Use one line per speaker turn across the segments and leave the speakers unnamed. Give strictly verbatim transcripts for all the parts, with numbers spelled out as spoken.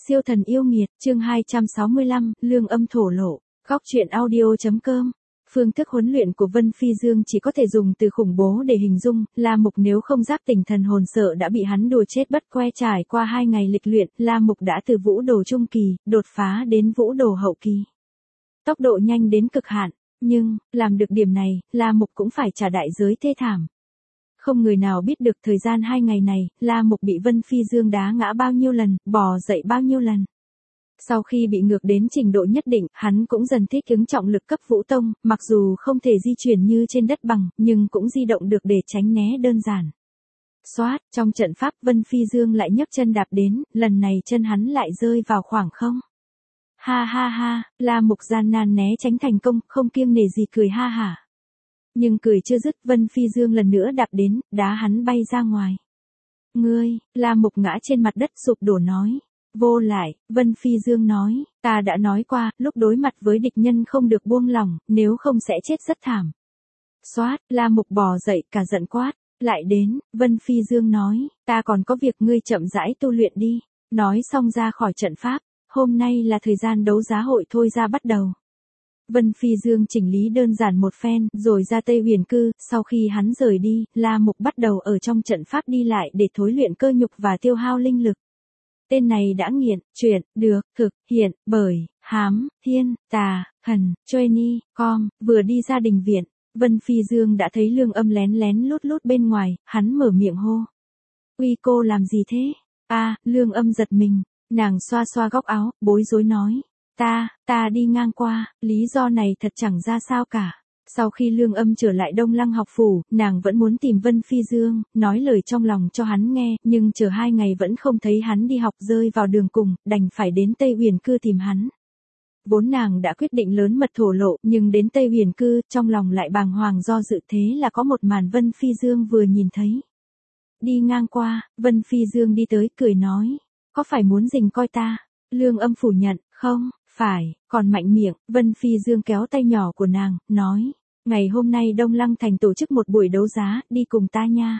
Siêu thần yêu nghiệt, chương hai trăm sáu mươi lăm, lương âm thổ lộ. Góc truyện audio.com. Phương thức huấn luyện của Vân Phi Dương chỉ có thể dùng từ khủng bố để hình dung, La Mục nếu không giáp tỉnh thần hồn sợ đã bị hắn đùa chết bất que. Trải qua hai ngày lịch luyện, La Mục đã từ vũ đồ trung kỳ, đột phá đến vũ đồ hậu kỳ. Tốc độ nhanh đến cực hạn, nhưng, làm được điểm này, La Mục cũng phải trả đại giới thê thảm. Không người nào biết được thời gian hai ngày này, La Mục bị Vân Phi Dương đá ngã bao nhiêu lần, bò dậy bao nhiêu lần. Sau khi bị ngược đến trình độ nhất định, hắn cũng dần thích ứng trọng lực cấp vũ tông, mặc dù không thể di chuyển như trên đất bằng, nhưng cũng di động được để tránh né đơn giản. Xoát, trong trận pháp Vân Phi Dương lại nhấc chân đạp đến, lần này chân hắn lại rơi vào khoảng không. Ha ha ha, La Mục gian nan né tránh thành công, không kiêng nể gì cười ha hả. Nhưng cười chưa dứt, Vân Phi Dương lần nữa đạp đến, đá hắn bay ra ngoài. Ngươi, La Mục ngã trên mặt đất sụp đổ nói. Vô lại, Vân Phi Dương nói, ta đã nói qua, lúc đối mặt với địch nhân không được buông lỏng, nếu không sẽ chết rất thảm. Xoát, La Mục bò dậy cả giận quát, lại đến, Vân Phi Dương nói, ta còn có việc ngươi chậm rãi tu luyện đi. Nói xong ra khỏi trận pháp, hôm nay là thời gian đấu giá hội thôi ra bắt đầu. Vân Phi Dương chỉnh lý đơn giản một phen, rồi ra Tây Huyền Cư, sau khi hắn rời đi, La Mục bắt đầu ở trong trận pháp đi lại để thối luyện cơ nhục và tiêu hao linh lực. Tên này đã nghiện, chuyện, được, thực, hiện, bởi, hám, thiên, tà, thần, Johnny, com, vừa đi ra đình viện, Vân Phi Dương đã thấy Lương Âm lén lén lút lút bên ngoài, hắn mở miệng hô. Uy cô làm gì thế? À, Lương Âm giật mình, nàng xoa xoa góc áo, bối rối nói. Ta, ta đi ngang qua, lý do này thật chẳng ra sao cả. Sau khi Lương Âm trở lại Đông Lăng học phủ, nàng vẫn muốn tìm Vân Phi Dương, nói lời trong lòng cho hắn nghe, nhưng chờ hai ngày vẫn không thấy hắn đi học, rơi vào đường cùng, đành phải đến Tây Huyền Cư tìm hắn. Vốn nàng đã quyết định lớn mật thổ lộ, nhưng đến Tây Huyền Cư, trong lòng lại bàng hoàng do dự, thế là có một màn Vân Phi Dương vừa nhìn thấy. Đi ngang qua, Vân Phi Dương đi tới cười nói, có phải muốn rình coi ta? Lương Âm phủ nhận, không, phải, còn mạnh miệng. Vân Phi Dương kéo tay nhỏ của nàng, nói, ngày hôm nay Đông Lăng thành tổ chức một buổi đấu giá, đi cùng ta nha.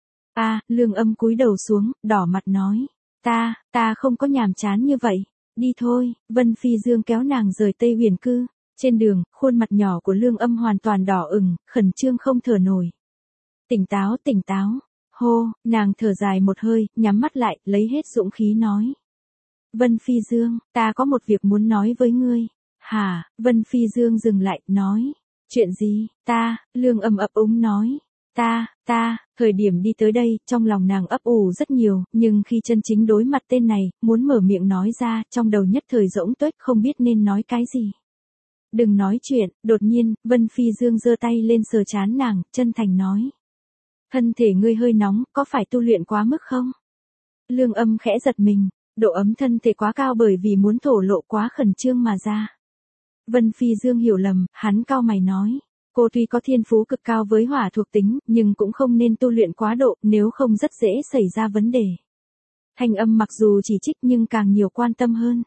À, Lương Âm cúi đầu xuống, đỏ mặt nói, ta, ta không có nhàm chán như vậy, đi thôi. Vân Phi Dương kéo nàng rời Tây Huyền Cư. Trên đường, khuôn mặt nhỏ của Lương Âm hoàn toàn đỏ ửng, khẩn trương không thở nổi. Tỉnh táo, tỉnh táo. Hô, nàng thở dài một hơi, nhắm mắt lại, lấy hết dũng khí nói. Vân Phi Dương, ta có một việc muốn nói với ngươi. Hả? Vân Phi Dương dừng lại, nói. Chuyện gì? Ta, Lương Âm ấp úng nói. Ta, ta, thời điểm đi tới đây, trong lòng nàng ấp ủ rất nhiều, nhưng khi chân chính đối mặt tên này, muốn mở miệng nói ra, trong đầu nhất thời rỗng tuếch không biết nên nói cái gì. Đừng nói chuyện, đột nhiên, Vân Phi Dương giơ tay lên sờ trán nàng, chân thành nói. Thân thể ngươi hơi nóng, có phải tu luyện quá mức không? Lương Âm khẽ giật mình. Độ ấm thân thể quá cao bởi vì muốn thổ lộ quá khẩn trương mà ra. Vân Phi Dương hiểu lầm, hắn cau mày nói. Cô tuy có thiên phú cực cao với hỏa thuộc tính, nhưng cũng không nên tu luyện quá độ, nếu không rất dễ xảy ra vấn đề. Thanh âm mặc dù chỉ trích nhưng càng nhiều quan tâm hơn.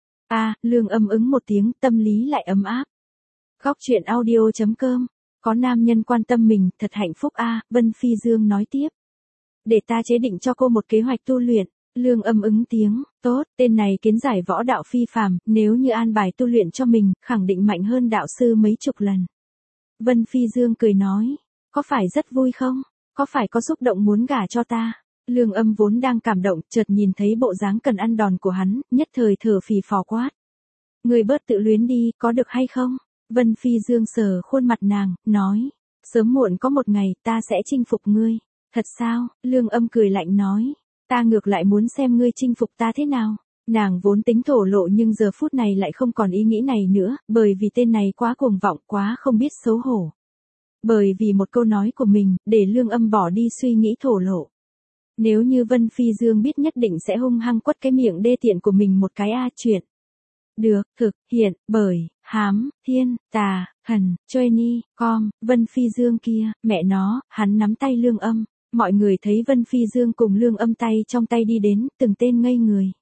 À, Lương Âm ứng một tiếng, tâm lý lại ấm áp. Góc truyện audio.com. Có nam nhân quan tâm mình, thật hạnh phúc a. À, Vân Phi Dương nói tiếp. Để ta chế định cho cô một kế hoạch tu luyện. Lương Âm ứng tiếng, tốt, tên này kiến giải võ đạo phi phàm, nếu như an bài tu luyện cho mình, khẳng định mạnh hơn đạo sư mấy chục lần. Vân Phi Dương cười nói, có phải rất vui không? Có phải có xúc động muốn gả cho ta? Lương Âm vốn đang cảm động, chợt nhìn thấy bộ dáng cần ăn đòn của hắn, nhất thời thở phì phò quát. Người bớt tự luyến đi, có được hay không? Vân Phi Dương sờ khuôn mặt nàng, nói, sớm muộn có một ngày, ta sẽ chinh phục ngươi. Thật sao? Lương Âm cười lạnh nói. Ta ngược lại muốn xem ngươi chinh phục ta thế nào. Nàng vốn tính thổ lộ nhưng giờ phút này lại không còn ý nghĩ này nữa, bởi vì tên này quá cuồng vọng, quá không biết xấu hổ. Bởi vì một câu nói của mình, để Lương Âm bỏ đi suy nghĩ thổ lộ. Nếu như Vân Phi Dương biết nhất định sẽ hung hăng quất cái miệng đê tiện của mình một cái a chuyện. Được, thực, hiện, bởi, hám, thiên, tà, thần, Johnny, com, Vân Phi Dương kia, mẹ nó, hắn nắm tay Lương Âm. Mọi người thấy Vân Phi Dương cùng Lương Âm tay trong tay đi đến, từng tên ngây người.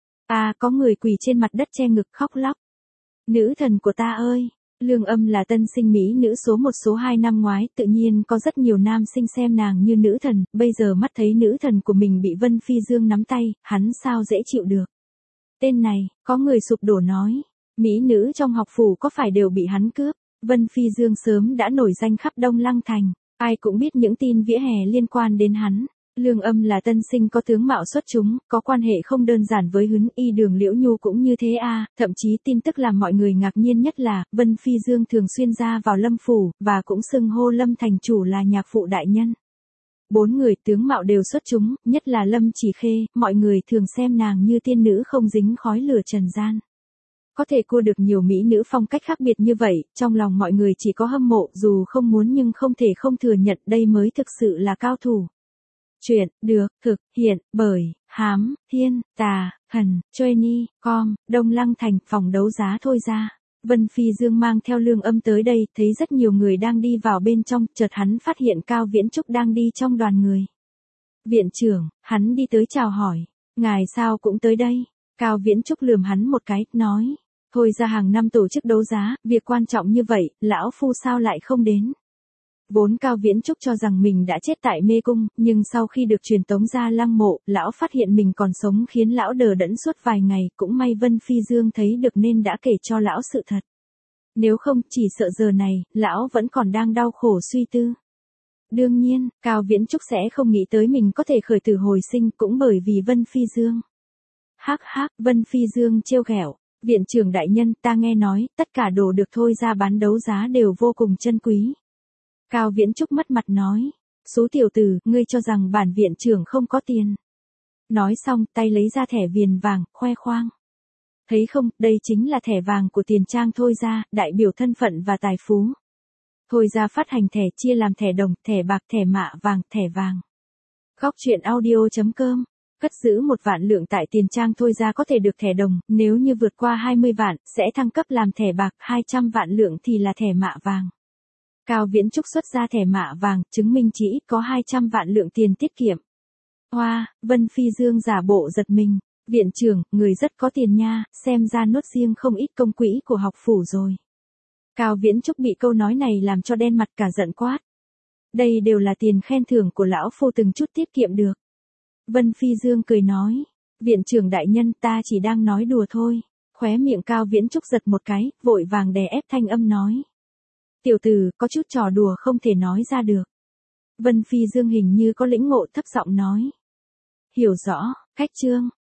À, có người quỳ trên mặt đất che ngực khóc lóc. Nữ thần của ta ơi! Lương Âm là tân sinh mỹ nữ số một số hai năm ngoái, tự nhiên có rất nhiều nam sinh xem nàng như nữ thần, bây giờ mắt thấy nữ thần của mình bị Vân Phi Dương nắm tay, hắn sao dễ chịu được. Tên này, có người sụp đổ nói. Mỹ nữ trong học phủ có phải đều bị hắn cướp? Vân Phi Dương sớm đã nổi danh khắp Đông Lăng Thành. Ai cũng biết những tin vỉa hè liên quan đến hắn. Lương Âm là tân sinh có tướng mạo xuất chúng, có quan hệ không đơn giản với Hứng Y Đường Liễu Nhu cũng như thế a, thậm chí tin tức làm mọi người ngạc nhiên nhất là, Vân Phi Dương thường xuyên ra vào Lâm phủ, và cũng xưng hô Lâm thành chủ là nhạc phụ đại nhân. Bốn người tướng mạo đều xuất chúng, nhất là Lâm Chỉ Khê, mọi người thường xem nàng như tiên nữ không dính khói lửa trần gian. Có thể cua được nhiều mỹ nữ phong cách khác biệt như vậy, trong lòng mọi người chỉ có hâm mộ, dù không muốn nhưng không thể không thừa nhận đây mới thực sự là cao thủ. Chuyện, được, thực, hiện, bởi, hám, thiên, tà, hần, Joanie, com, Đông Lăng Thành, phòng đấu giá thôi ra. Vân Phi Dương mang theo Lương Âm tới đây, thấy rất nhiều người đang đi vào bên trong, chợt hắn phát hiện Cao Viễn Trúc đang đi trong đoàn người. Viện trưởng, hắn đi tới chào hỏi, ngài sao cũng tới đây? Cao Viễn Trúc lườm hắn một cái, nói, thôi ra hàng năm tổ chức đấu giá, việc quan trọng như vậy, lão phu sao lại không đến? Vốn Cao Viễn Trúc cho rằng mình đã chết tại mê cung, nhưng sau khi được truyền tống ra lăng mộ, lão phát hiện mình còn sống khiến lão đờ đẫn suốt vài ngày, cũng may Vân Phi Dương thấy được nên đã kể cho lão sự thật. Nếu không, chỉ sợ giờ này, lão vẫn còn đang đau khổ suy tư. Đương nhiên, Cao Viễn Trúc sẽ không nghĩ tới mình có thể khởi tử hồi sinh cũng bởi vì Vân Phi Dương. Hắc hắc, Vân Phi Dương trêu ghẹo, viện trưởng đại nhân, ta nghe nói, tất cả đồ được thôi ra bán đấu giá đều vô cùng chân quý. Cao Viễn Trúc mất mặt nói, số tiểu tử, ngươi cho rằng bản viện trưởng không có tiền. Nói xong, tay lấy ra thẻ viền vàng, khoe khoang. Thấy không, đây chính là thẻ vàng của tiền trang thôi ra, đại biểu thân phận và tài phú. Thôi ra phát hành thẻ chia làm thẻ đồng, thẻ bạc, thẻ mạ vàng, thẻ vàng. Góc truyện audio chấm com, cất giữ một vạn lượng tại tiền trang thôi ra có thể được thẻ đồng, nếu như vượt qua hai mươi vạn, sẽ thăng cấp làm thẻ bạc, hai trăm vạn lượng thì là thẻ mạ vàng. Cao Viễn Trúc xuất ra thẻ mạ vàng, chứng minh chỉ ít có hai trăm vạn lượng tiền tiết kiệm. Hoa, Vân Phi Dương giả bộ giật mình, viện trưởng, người rất có tiền nha, xem ra nuốt riêng không ít công quỹ của học phủ rồi. Cao Viễn Trúc bị câu nói này làm cho đen mặt cả giận quát. Đây đều là tiền khen thưởng của lão phu từng chút tiết kiệm được. Vân Phi Dương cười nói, viện trưởng đại nhân, ta chỉ đang nói đùa thôi. Khóe miệng Cao Viễn Trúc giật một cái, vội vàng đè ép thanh âm nói. Tiểu tử, có chút trò đùa không thể nói ra được. Vân Phi Dương hình như có lĩnh ngộ, thấp giọng nói. Hiểu rõ, cách chương.